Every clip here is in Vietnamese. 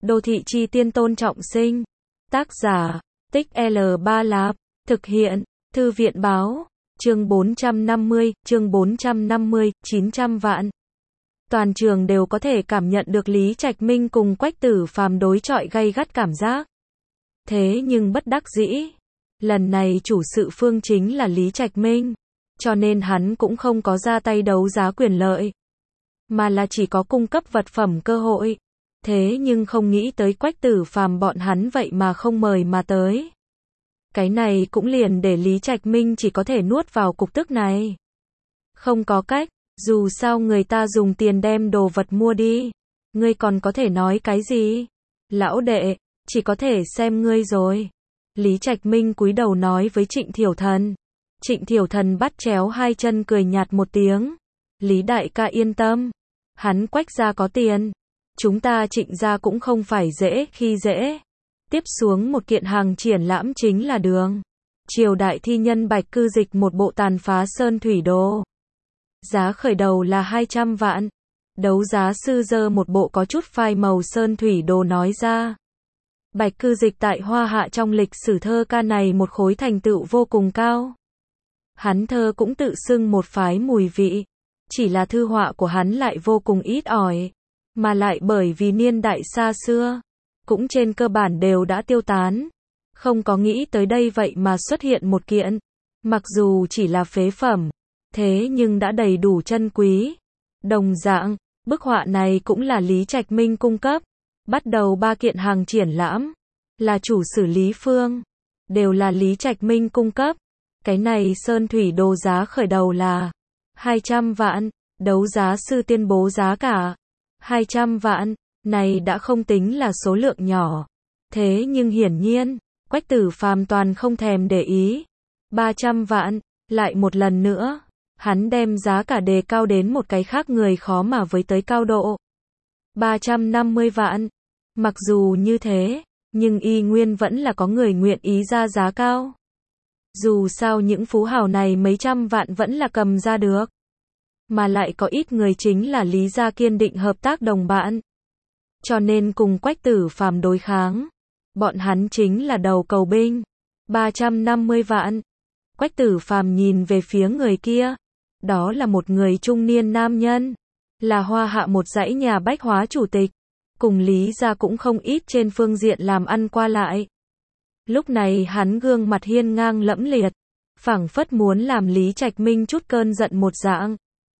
Đô thị chi tiên Tôn Trọng Sinh. Tác giả, Tích L3 Lạp. Thực hiện, Thư viện báo. Chương 450, chương 450, 900 vạn. Toàn trường đều có thể cảm nhận được Lý Trạch Minh cùng Quách Tử Phàm đối chọi gay gắt cảm giác. Thế nhưng bất đắc dĩ, lần này chủ sự phương chính là Lý Trạch Minh, cho nên hắn cũng không có ra tay đấu giá quyền lợi, mà là chỉ có cung cấp vật phẩm cơ hội. Thế nhưng không nghĩ tới Quách Tử Phàm bọn hắn vậy mà không mời mà tới. Cái này cũng liền để Lý Trạch Minh chỉ có thể nuốt vào cục tức này. Không có cách, dù sao người ta dùng tiền đem đồ vật mua đi, ngươi còn có thể nói cái gì? Lão đệ, chỉ có thể xem ngươi rồi. Lý Trạch Minh cúi đầu nói với Trịnh Thiểu Thần. Trịnh Thiểu Thần bắt chéo hai chân cười nhạt một tiếng. Lý đại ca yên tâm, hắn Quách gia có tiền, chúng ta Trịnh gia cũng không phải dễ khi dễ. Tiếp xuống một kiện hàng triển lãm chính là Đường Triều Đại Thi Nhân Bạch Cư Dịch một bộ tàn phá sơn thủy đồ. Giá khởi đầu là 200 vạn. Đấu giá sư giơ một bộ có chút phai màu sơn thủy đồ nói ra. Bạch Cư Dịch tại Hoa Hạ trong lịch sử thơ ca này một khối thành tựu vô cùng cao. Hắn thơ cũng tự xưng một phái mùi vị. Chỉ là thư họa của hắn lại vô cùng ít ỏi. Mà lại bởi vì niên đại xa xưa, cũng trên cơ bản đều đã tiêu tán. Không có nghĩ tới đây vậy mà xuất hiện một kiện. Mặc dù chỉ là phế phẩm, thế nhưng đã đầy đủ chân quý. Đồng dạng, bức họa này cũng là Lý Trạch Minh cung cấp. Bắt đầu 3 kiện hàng triển lãm, là chủ xử Lý Phương, đều là Lý Trạch Minh cung cấp. Cái này sơn thủy đồ giá khởi đầu là 200 vạn, đấu giá sư tuyên bố giá cả 200 vạn, này đã không tính là số lượng nhỏ. Thế nhưng hiển nhiên, Quách Tử Phàm toàn không thèm để ý. 300 vạn, lại một lần nữa, hắn đem giá cả đề cao đến một cái khác người khó mà với tới cao độ. 350 vạn. Mặc dù như thế, nhưng y nguyên vẫn là có người nguyện ý ra giá cao. Dù sao những phú hào này mấy trăm vạn vẫn là cầm ra được. Mà lại có ít người chính là Lý gia kiên định hợp tác đồng bạn. Cho nên cùng Quách Tử Phàm đối kháng. Bọn hắn chính là đầu cầu binh. 350 vạn. Quách Tử Phàm nhìn về phía người kia. Đó là một người trung niên nam nhân. Là Hoa Hạ một dãy nhà bách hóa chủ tịch. Cùng Lý gia cũng không ít trên phương diện làm ăn qua lại. Lúc này hắn gương mặt hiên ngang lẫm liệt, phảng phất muốn làm Lý Trạch Minh chút cơn giận một dạng.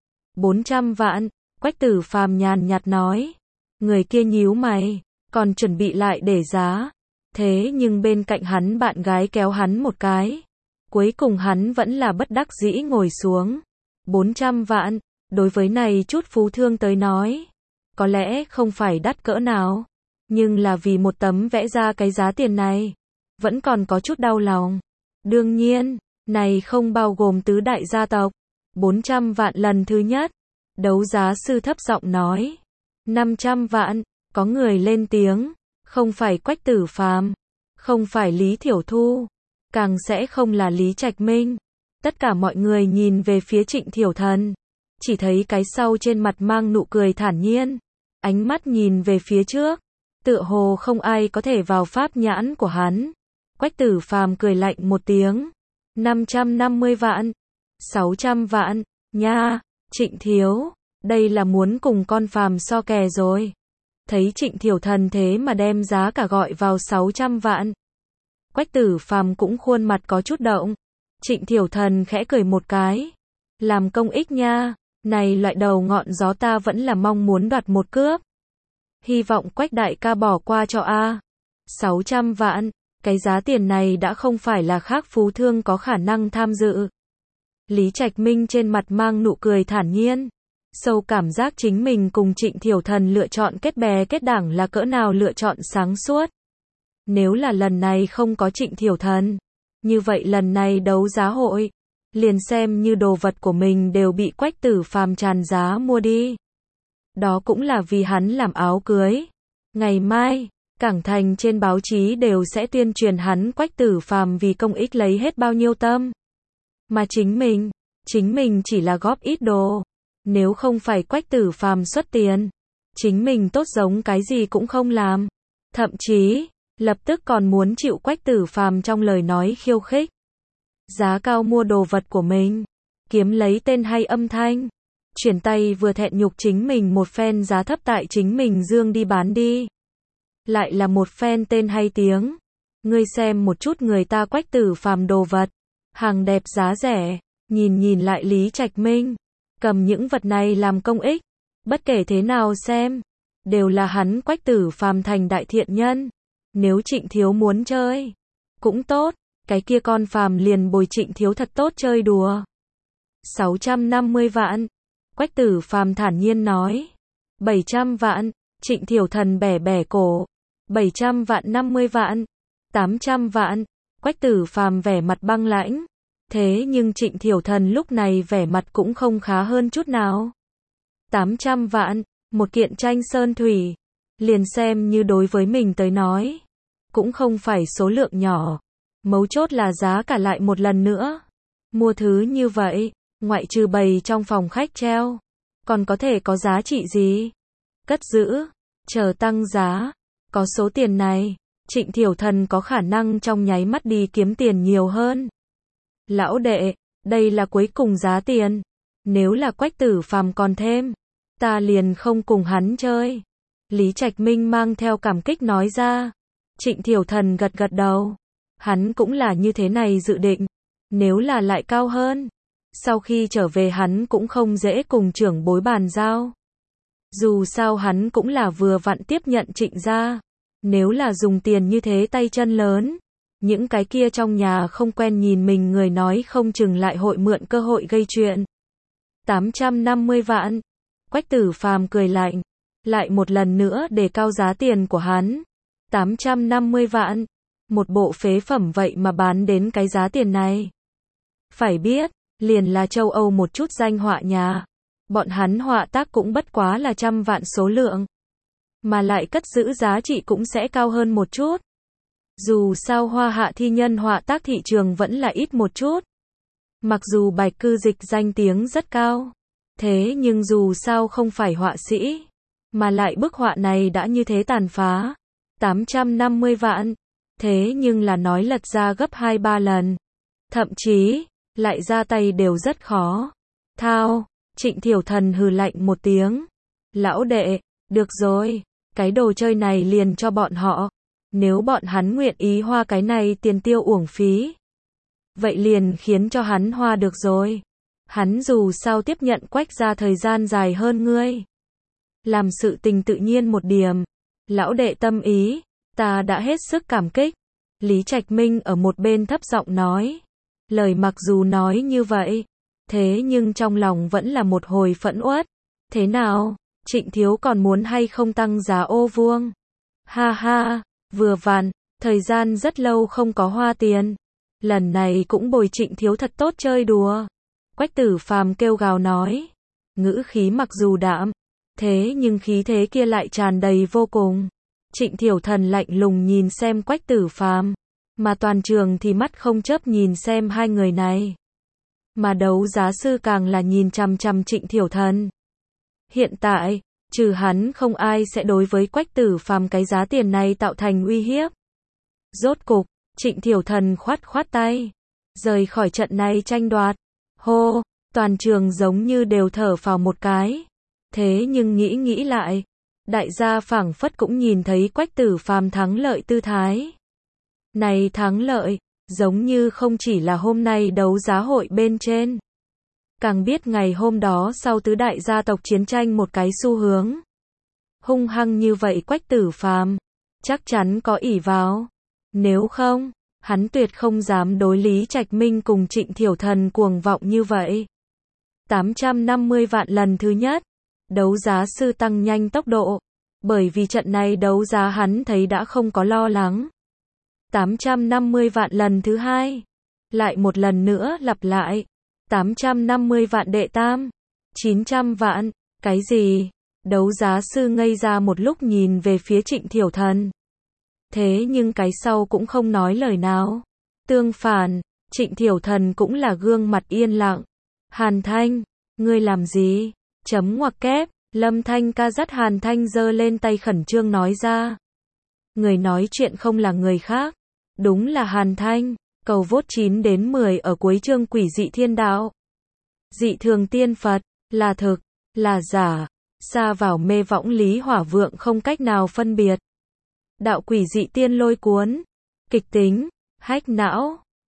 400 vạn, Quách Tử Phàm nhàn nhạt nói. Người kia nhíu mày, còn chuẩn bị lại để giá. Thế nhưng bên cạnh hắn bạn gái kéo hắn một cái. Cuối cùng hắn vẫn là bất đắc dĩ ngồi xuống. 400 vạn, đối với này chút phú thương tới nói, có lẽ không phải đắt cỡ nào, nhưng là vì một tấm vẽ ra cái giá tiền này, vẫn còn có chút đau lòng. Đương nhiên, này không bao gồm tứ đại gia tộc. 400 vạn lần thứ nhất. Đấu giá sư thấp giọng nói. 500 vạn, có người lên tiếng. Không phải Quách Tử Phàm, không phải Lý Thiểu Thu, càng sẽ không là Lý Trạch Minh. Tất cả mọi người nhìn về phía Trịnh Thiểu Thần. Chỉ thấy cái sau trên mặt mang nụ cười thản nhiên. Ánh mắt nhìn về phía trước. Tựa hồ không ai có thể vào pháp nhãn của hắn. Quách Tử Phàm cười lạnh một tiếng. 550 vạn. 600 vạn. Nha, Trịnh Thiếu. Đây là muốn cùng con phàm so kè rồi. Thấy Trịnh Thiểu Thần thế mà đem giá cả gọi vào 600 vạn. Quách Tử Phàm cũng khuôn mặt có chút động. Trịnh Thiểu Thần khẽ cười một cái. Làm công ích nha. Này loại đầu ngọn gió ta vẫn là mong muốn đoạt một cướp. Hy vọng Quách đại ca bỏ qua cho a. 600 vạn, cái giá tiền này đã không phải là khác phú thương có khả năng tham dự. Lý Trạch Minh trên mặt mang nụ cười thản nhiên. Sâu cảm giác chính mình cùng Trịnh Thiểu Thần lựa chọn kết bè kết đảng là cỡ nào lựa chọn sáng suốt. Nếu là lần này không có Trịnh Thiểu Thần, như vậy lần này đấu giá hội, liền xem như đồ vật của mình đều bị Quách Tử Phàm tràn giá mua đi. Đó cũng là vì hắn làm áo cưới. Ngày mai, Cảng Thành trên báo chí đều sẽ tuyên truyền hắn Quách Tử Phàm vì công ích lấy hết bao nhiêu tâm. Mà chính mình chỉ là góp ít đồ. Nếu không phải Quách Tử Phàm xuất tiền, chính mình tốt giống cái gì cũng không làm. Thậm chí, lập tức còn muốn chịu Quách Tử Phàm trong lời nói khiêu khích. Giá cao mua đồ vật của mình, kiếm lấy tên hay âm thanh. Chuyển tay vừa thẹn nhục chính mình một phen giá thấp tại chính mình dương đi bán đi. Lại là một phen tên hay tiếng. Ngươi xem một chút người ta Quách Tử Phàm đồ vật, hàng đẹp giá rẻ, nhìn lại Lý Trạch Minh, cầm những vật này làm công ích, bất kể thế nào xem, đều là hắn Quách Tử Phàm thành đại thiện nhân. Nếu Trịnh Thiếu muốn chơi, cũng tốt, cái kia con phàm liền bồi Trịnh Thiếu thật tốt chơi đùa. 650 vạn, Quách Tử Phàm thản nhiên nói. 700 vạn, Trịnh Thiểu Thần bẻ bẻ cổ. 700 vạn 50 vạn, 800 vạn, Quách Tử Phàm vẻ mặt băng lãnh. Thế nhưng Trịnh Thiểu Thần lúc này vẻ mặt cũng không khá hơn chút nào. 800 vạn, một kiện tranh sơn thủy, liền xem như đối với mình tới nói, cũng không phải số lượng nhỏ. Mấu chốt là giá cả lại một lần nữa. Mua thứ như vậy, ngoại trừ bày trong phòng khách treo, còn có thể có giá trị gì? Cất giữ, chờ tăng giá. Có số tiền này, Trịnh Thiểu Thần có khả năng trong nháy mắt đi kiếm tiền nhiều hơn. Lão đệ, đây là cuối cùng giá tiền. Nếu là Quách Tử Phàm còn thêm, ta liền không cùng hắn chơi. Lý Trạch Minh mang theo cảm kích nói ra. Trịnh Thiểu Thần gật gật đầu. Hắn cũng là như thế này dự định. Nếu là lại cao hơn, sau khi trở về hắn cũng không dễ cùng trưởng bối bàn giao. Dù sao hắn cũng là vừa vặn tiếp nhận Trịnh gia. Nếu là dùng tiền như thế tay chân lớn, những cái kia trong nhà không quen nhìn mình người nói không chừng lại hội mượn cơ hội gây chuyện. 850 vạn. Quách Tử Phàm cười lạnh, lại một lần nữa đề cao giá tiền của hắn. 850 vạn. Một bộ phế phẩm vậy mà bán đến cái giá tiền này. Phải biết, liền là châu Âu một chút danh họa nhà, bọn hắn họa tác cũng bất quá là trăm vạn số lượng, mà lại cất giữ giá trị cũng sẽ cao hơn một chút. Dù sao Hoa Hạ thi nhân họa tác thị trường vẫn là ít một chút. Mặc dù Bạch Cư Dịch danh tiếng rất cao, thế nhưng dù sao không phải họa sĩ, mà lại bức họa này đã như thế tàn phá. 850 vạn, thế nhưng là nói lật ra gấp 2-3 lần. Thậm chí, lại ra tay đều rất khó. Thao, Trịnh Thiểu Thần hừ lạnh một tiếng. Lão đệ, được rồi, cái đồ chơi này liền cho bọn họ. Nếu bọn hắn nguyện ý hoa cái này tiền tiêu uổng phí, vậy liền khiến cho hắn hoa được rồi. Hắn dù sao tiếp nhận Quách gia thời gian dài hơn ngươi. Làm sự tình tự nhiên một điểm. Lão đệ tâm ý, ta đã hết sức cảm kích. Lý Trạch Minh ở một bên thấp giọng nói. Lời mặc dù nói như vậy, thế nhưng trong lòng vẫn là một hồi phẫn uất. Thế nào, Trịnh Thiếu còn muốn hay không tăng giá ô vuông? Ha ha, vừa vặn, thời gian rất lâu không có hoa tiền. Lần này cũng bồi Trịnh Thiếu thật tốt chơi đùa. Quách Tử Phàm kêu gào nói. Ngữ khí mặc dù đạm, thế nhưng khí thế kia lại tràn đầy vô cùng. Trịnh Thiểu Thần lạnh lùng nhìn xem Quách Tử Phàm, mà toàn trường thì mắt không chớp nhìn xem hai người này. Mà đấu giá sư càng là nhìn chằm chằm Trịnh Thiểu Thần. Hiện tại, trừ hắn không ai sẽ đối với Quách Tử Phàm cái giá tiền này tạo thành uy hiếp. Rốt cục, Trịnh Thiểu Thần khoát khoát tay, rời khỏi trận này tranh đoạt. Hô, toàn trường giống như đều thở phào một cái. Thế nhưng nghĩ lại, đại gia phảng phất cũng nhìn thấy Quách Tử Phàm thắng lợi tư thái. Này thắng lợi, giống như không chỉ là hôm nay đấu giá hội bên trên. Càng biết ngày hôm đó sau tứ đại gia tộc chiến tranh một cái xu hướng. Hung hăng như vậy Quách Tử Phàm, chắc chắn có ỷ vào. Nếu không, hắn tuyệt không dám đối Lý Trạch Minh cùng Trịnh Thiểu Thần cuồng vọng như vậy. 850 vạn lần thứ nhất, đấu giá sư tăng nhanh tốc độ, bởi vì trận này đấu giá hắn thấy đã không có lo lắng. 850 vạn lần thứ hai, lại một lần nữa lặp lại. 850 vạn đệ tam, 900 vạn, cái gì? Đấu giá sư ngây ra một lúc nhìn về phía Trịnh Thiểu Thần. Thế nhưng cái sau cũng không nói lời nào. Tương phản, Trịnh Thiểu Thần cũng là gương mặt yên lặng. Hàn Thanh, ngươi làm gì? Chấm ngoặc kép, Lâm Thanh ca dắt Hàn Thanh giơ lên tay khẩn trương nói ra. Người nói chuyện không là người khác. Đúng là Hàn Thanh. Cầu vote 9 đến 10 ở cuối chương quỷ dị thiên đạo. Dị thường tiên Phật, là thực, là giả. Sa vào mê võng Lý Hỏa Vượng không cách nào phân biệt. Đạo quỷ dị tiên lôi cuốn. Kịch tính, hách não.